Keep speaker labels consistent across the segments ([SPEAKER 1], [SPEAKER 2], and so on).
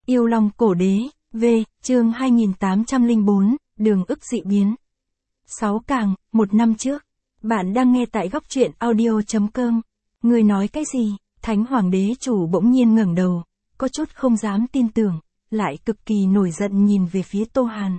[SPEAKER 1] Yêu Long Cổ Đế, V, chương 2804, Đường ức dị biến. 6 càng, 1 năm trước. Bạn đang nghe tại góc truyện audio.com. Người nói cái gì? Thánh Hoàng Đế chủ bỗng nhiên ngẩng đầu, có chút không dám tin tưởng, lại cực kỳ nổi giận nhìn về phía Tô Hàn.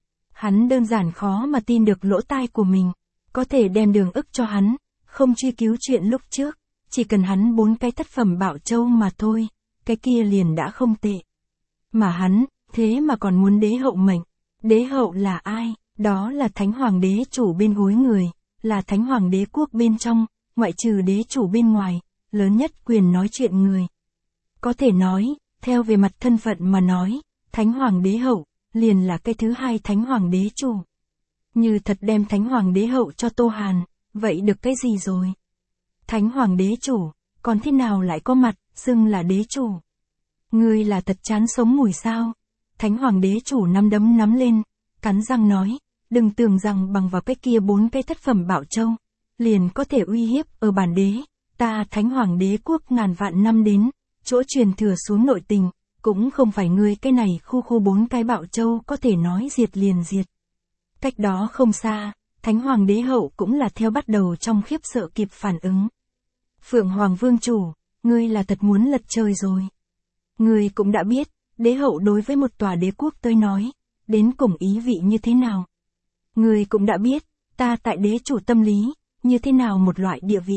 [SPEAKER 1] Hắn đơn giản khó mà tin được lỗ tai của mình, có thể đem Đường ức cho hắn, không truy cứu chuyện lúc trước, chỉ cần hắn 4 cái thất phẩm bảo châu mà thôi, cái kia liền đã không tệ. Mà hắn, thế mà còn muốn đế hậu mệnh. Đế hậu là ai? Đó là Thánh Hoàng Đế chủ bên gối người, là Thánh Hoàng Đế quốc bên trong, ngoại trừ đế chủ bên ngoài, lớn nhất quyền nói chuyện người. Có thể nói, theo về mặt thân phận mà nói, Thánh Hoàng Đế hậu, liền là cái thứ hai Thánh Hoàng Đế chủ. Như thật đem Thánh Hoàng Đế hậu cho Tô Hàn, vậy được cái gì rồi? Thánh Hoàng Đế chủ, còn thế nào lại có mặt, xưng là đế chủ? Ngươi là thật chán sống mùi sao? Thánh Hoàng Đế chủ nắm đấm nắm lên, cắn răng nói, đừng tưởng rằng bằng vào cái kia 4 cái thất phẩm bảo châu, liền có thể uy hiếp ở bản đế, ta Thánh Hoàng Đế quốc ngàn vạn năm đến, chỗ truyền thừa xuống nội tình, cũng không phải ngươi cái này khu 4 cái bảo châu có thể nói diệt liền diệt. Cách đó không xa, Thánh Hoàng Đế hậu cũng là theo bắt đầu trong khiếp sợ kịp phản ứng. Phượng Hoàng Vương chủ, ngươi là thật muốn lật trời rồi. Ngươi cũng đã biết, đế hậu đối với một tòa đế quốc tới nói, đến cùng ý vị như thế nào. Ngươi cũng đã biết, ta tại đế chủ tâm lý, như thế nào một loại địa vị.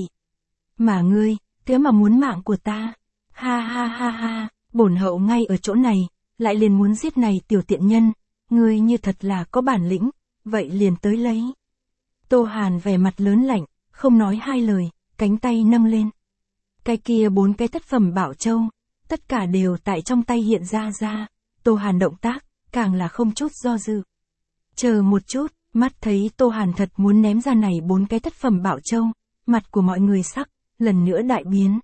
[SPEAKER 1] Mà ngươi, thế mà muốn mạng của ta. Ha ha ha ha, bổn hậu ngay ở chỗ này, lại liền muốn giết này tiểu tiện nhân. Ngươi như thật là có bản lĩnh, vậy liền tới lấy. Tô Hàn vẻ mặt lớn lạnh, không nói hai lời, cánh tay nâng lên. Cái kia 4 cái thất phẩm bảo châu, tất cả đều tại trong tay hiện ra. Tô Hàn động tác, càng là không chút do dự. Chờ một chút, mắt thấy Tô Hàn thật muốn ném ra này 4 cái thất phẩm bảo châu, mặt của mọi người sắc, lần nữa đại biến.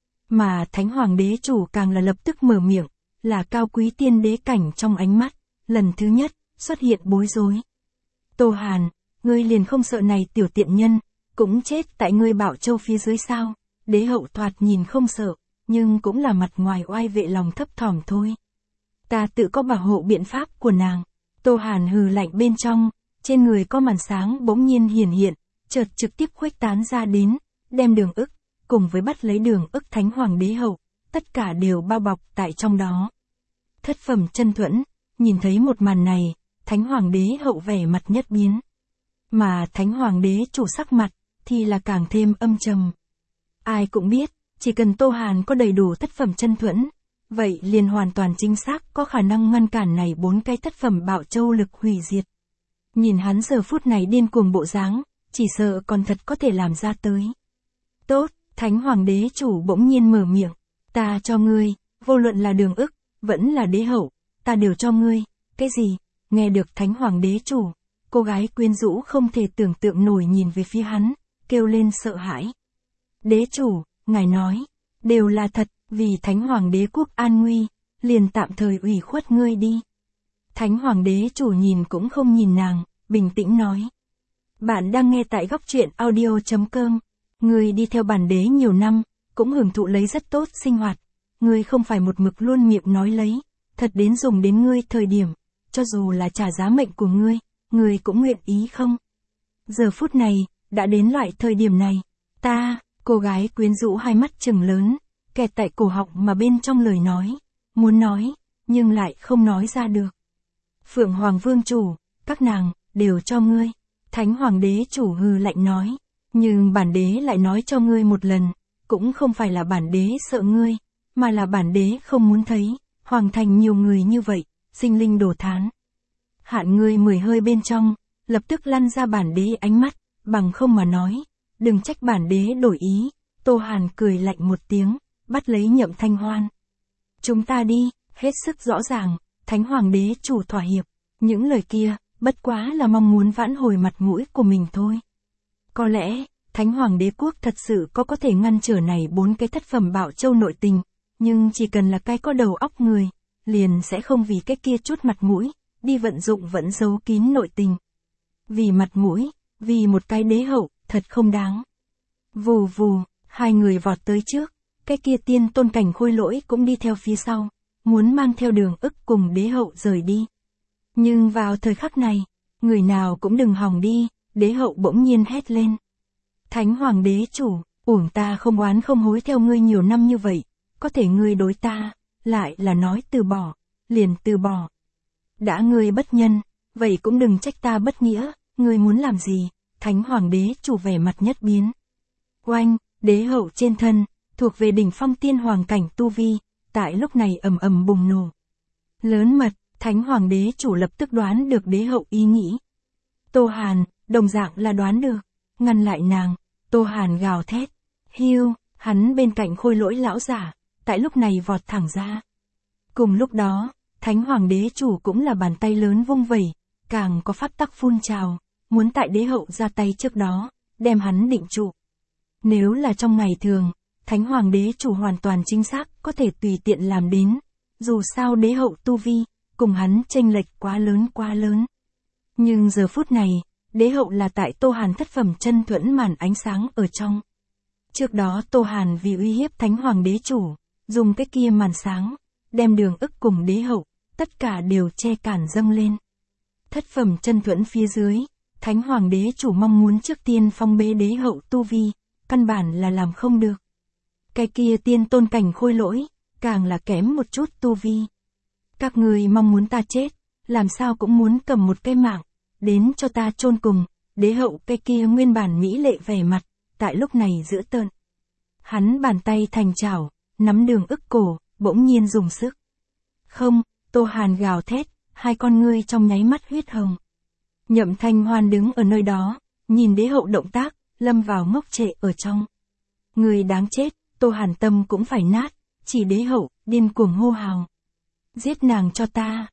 [SPEAKER 1] Mà Thánh Hoàng Đế chủ càng là lập tức mở miệng, là cao quý tiên đế cảnh trong ánh mắt, lần thứ nhất, xuất hiện bối rối. Tô Hàn, ngươi liền không sợ này tiểu tiện nhân, cũng chết tại ngươi bảo châu phía dưới sao? Đế hậu thoạt nhìn không sợ, nhưng cũng là mặt ngoài oai vệ lòng thấp thỏm thôi. Ta tự có bảo hộ biện pháp của nàng. Tô Hàn hừ lạnh bên trong, trên người có màn sáng bỗng nhiên hiển hiện, chợt trực tiếp khuếch tán ra đến, đem Đường ức, cùng với bắt lấy Đường ức Thánh Hoàng Đế hậu, tất cả đều bao bọc tại trong đó. Thất phẩm chân thuẫn, nhìn thấy một màn này, Thánh Hoàng Đế hậu vẻ mặt nhất biến. Mà Thánh Hoàng Đế chủ sắc mặt, thì là càng thêm âm trầm. Ai cũng biết, chỉ cần Tô Hàn có đầy đủ thất phẩm chân thuẫn, vậy liền hoàn toàn chính xác có khả năng ngăn cản này 4 cái thất phẩm bảo châu lực hủy diệt. Nhìn hắn giờ phút này điên cuồng bộ dáng, chỉ sợ còn thật có thể làm ra tới. Tốt, Thánh Hoàng Đế chủ bỗng nhiên mở miệng, ta cho ngươi, vô luận là Đường ức, vẫn là đế hậu, ta đều cho ngươi. Cái gì? Nghe được Thánh Hoàng Đế chủ, cô gái quyến rũ không thể tưởng tượng nổi nhìn về phía hắn, kêu lên sợ hãi. Đế chủ, ngài nói, đều là thật, vì Thánh Hoàng Đế quốc an nguy, liền tạm thời ủy khuất ngươi đi. Thánh Hoàng Đế chủ nhìn cũng không nhìn nàng, bình tĩnh nói. Bạn đang nghe tại góc truyện audio.com, ngươi đi theo bản đế nhiều năm, cũng hưởng thụ lấy rất tốt sinh hoạt, ngươi không phải một mực luôn miệng nói lấy, thật đến dùng đến ngươi thời điểm, cho dù là trả giá mệnh của ngươi cũng nguyện ý không? Giờ phút này, đã đến loại thời điểm này, cô gái quyến rũ hai mắt trừng lớn, kẹt tại cổ họng mà bên trong lời nói, muốn nói, nhưng lại không nói ra được. Phượng Hoàng Vương chủ, các nàng, đều cho ngươi. Thánh Hoàng Đế chủ hừ lạnh nói, nhưng bản đế lại nói cho ngươi một lần, cũng không phải là bản đế sợ ngươi, mà là bản đế không muốn thấy, hoàng thành nhiều người như vậy, sinh linh đổ thán. Hạn ngươi 10 hơi bên trong, lập tức lăn ra bản đế ánh mắt, bằng không mà nói, đừng trách bản đế đổi ý. Tô Hàn cười lạnh một tiếng, bắt lấy Nhậm Thanh Hoan. Chúng ta đi, hết sức rõ ràng, Thánh Hoàng Đế chủ thỏa hiệp, những lời kia, bất quá là mong muốn vãn hồi mặt mũi của mình thôi. Có lẽ, Thánh Hoàng Đế quốc thật sự có thể ngăn trở này 4 cái thất phẩm bảo châu nội tình, nhưng chỉ cần là cái có đầu óc người, liền sẽ không vì cái kia chút mặt mũi, đi vận dụng vẫn giấu kín nội tình. Vì mặt mũi, vì một cái đế hậu, thật không đáng. Vù vù, hai người vọt tới trước, cái kia tiên tôn cảnh khôi lỗi cũng đi theo phía sau. muốn mang theo Đường Ức cùng đế hậu rời đi. Nhưng vào thời khắc này, người nào cũng đừng hòng đi, đế hậu bỗng nhiên hét lên. Thánh hoàng đế chủ, uổng ta không oán không hối theo ngươi nhiều năm như vậy, có thể ngươi đối ta, lại là nói từ bỏ, liền từ bỏ. Đã ngươi bất nhân, vậy cũng đừng trách ta bất nghĩa, ngươi muốn làm gì? Thánh hoàng đế chủ vẻ mặt nhất biến. Oanh, đế hậu trên thân, thuộc về đỉnh phong tiên hoàng cảnh tu vi, tại lúc này ầm ầm bùng nổ. Lớn mật, thánh hoàng đế chủ lập tức đoán được đế hậu ý nghĩ. Tô Hàn, đồng dạng là đoán được, ngăn lại nàng, Tô Hàn gào thét. Hiu, hắn bên cạnh Khôi Lỗi lão giả, tại lúc này vọt thẳng ra. Cùng lúc đó, thánh hoàng đế chủ cũng là bàn tay lớn vung vẩy, càng có pháp tắc phun trào, muốn tại đế hậu ra tay trước đó, đem hắn định trụ. Nếu là trong ngày thường, thánh hoàng đế chủ hoàn toàn chính xác có thể tùy tiện làm đến, dù sao đế hậu tu vi, cùng hắn chênh lệch quá lớn. Nhưng giờ phút này, đế hậu là tại Tô Hàn thất phẩm chân thuẫn màn ánh sáng ở trong. Trước đó Tô Hàn vì uy hiếp thánh hoàng đế chủ, dùng cái kia màn sáng, đem Đường Ức cùng đế hậu, tất cả đều che cản dâng lên. Thất phẩm chân thuẫn phía dưới, thánh hoàng đế chủ mong muốn trước tiên phong bế đế hậu tu vi, căn bản là làm không được. Cái kia tiên tôn cảnh Khôi Lỗi, càng là kém một chút tu vi. Các người mong muốn ta chết, làm sao cũng muốn cầm một cái mạng, đến cho ta chôn cùng, đế hậu cái kia nguyên bản mỹ lệ vẻ mặt, tại lúc này dữ tợn. Hắn bàn tay thành chảo, nắm Đường Ức cổ, bỗng nhiên dùng sức. Không, Tô Hàn gào thét, hai con ngươi trong nháy mắt huyết hồng. Nhậm Thanh Hoan đứng ở nơi đó, nhìn đế hậu động tác, lâm vào ngốc trệ ở trong. Người đáng chết, Tô Hàn tâm cũng phải nát, chỉ đế hậu, điên cuồng hô hào. Giết nàng cho ta,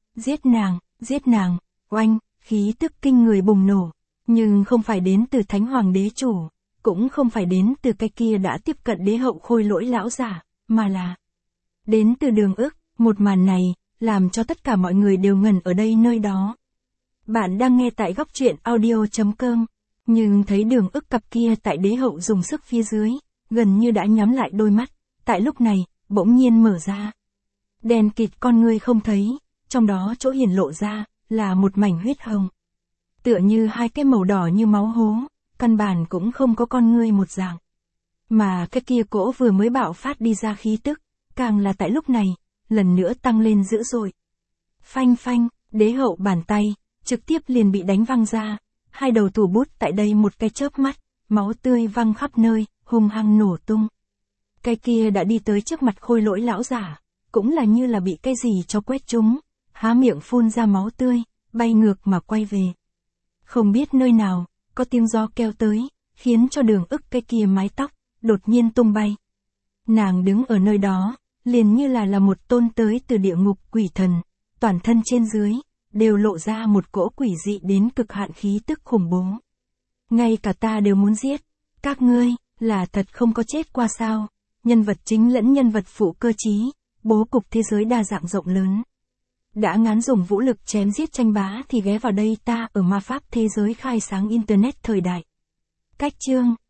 [SPEAKER 1] giết nàng, oanh, khí tức kinh người bùng nổ, nhưng không phải đến từ thánh hoàng đế chủ, cũng không phải đến từ cái kia đã tiếp cận đế hậu Khôi Lỗi lão giả, mà là đến từ Đường Ức. Một màn này, làm cho tất cả mọi người đều ngẩn ở đây nơi đó. Bạn đang nghe tại góc truyện audio.com, nhưng thấy Đường Ức cặp kia tại đế hậu dùng sức phía dưới, gần như đã nhắm lại đôi mắt, tại lúc này, bỗng nhiên mở ra. Đèn kịt con ngươi không thấy, trong đó chỗ hiển lộ ra, là một mảnh huyết hồng. Tựa như hai cái màu đỏ như máu hố, căn bản cũng không có con ngươi một dạng. Mà cái kia cỗ vừa mới bạo phát đi ra khí tức, càng là tại lúc này, lần nữa tăng lên dữ dội. Phanh phanh, đế hậu bàn tay, trực tiếp liền bị đánh văng ra, hai đầu thủ bút tại đây một cái chớp mắt, máu tươi văng khắp nơi, hung hăng nổ tung. Cái kia đã đi tới trước mặt Khôi Lỗi lão giả, cũng là như là bị cái gì cho quét trúng, há miệng phun ra máu tươi, bay ngược mà quay về. Không biết nơi nào, có tiếng gió kêu tới, khiến cho Đường Ức cái kia mái tóc, đột nhiên tung bay. Nàng đứng ở nơi đó, liền như là một tôn tới từ địa ngục quỷ thần, toàn thân trên dưới, đều lộ ra một cỗ quỷ dị đến cực hạn khí tức khủng bố. Ngay cả ta đều muốn giết, các ngươi, là thật không có chết qua sao, nhân vật chính lẫn nhân vật phụ cơ trí, bố cục thế giới đa dạng rộng lớn. Đã ngán dùng vũ lực chém giết tranh bá thì ghé vào đây ta ở ma pháp thế giới khai sáng internet thời đại. Cách chương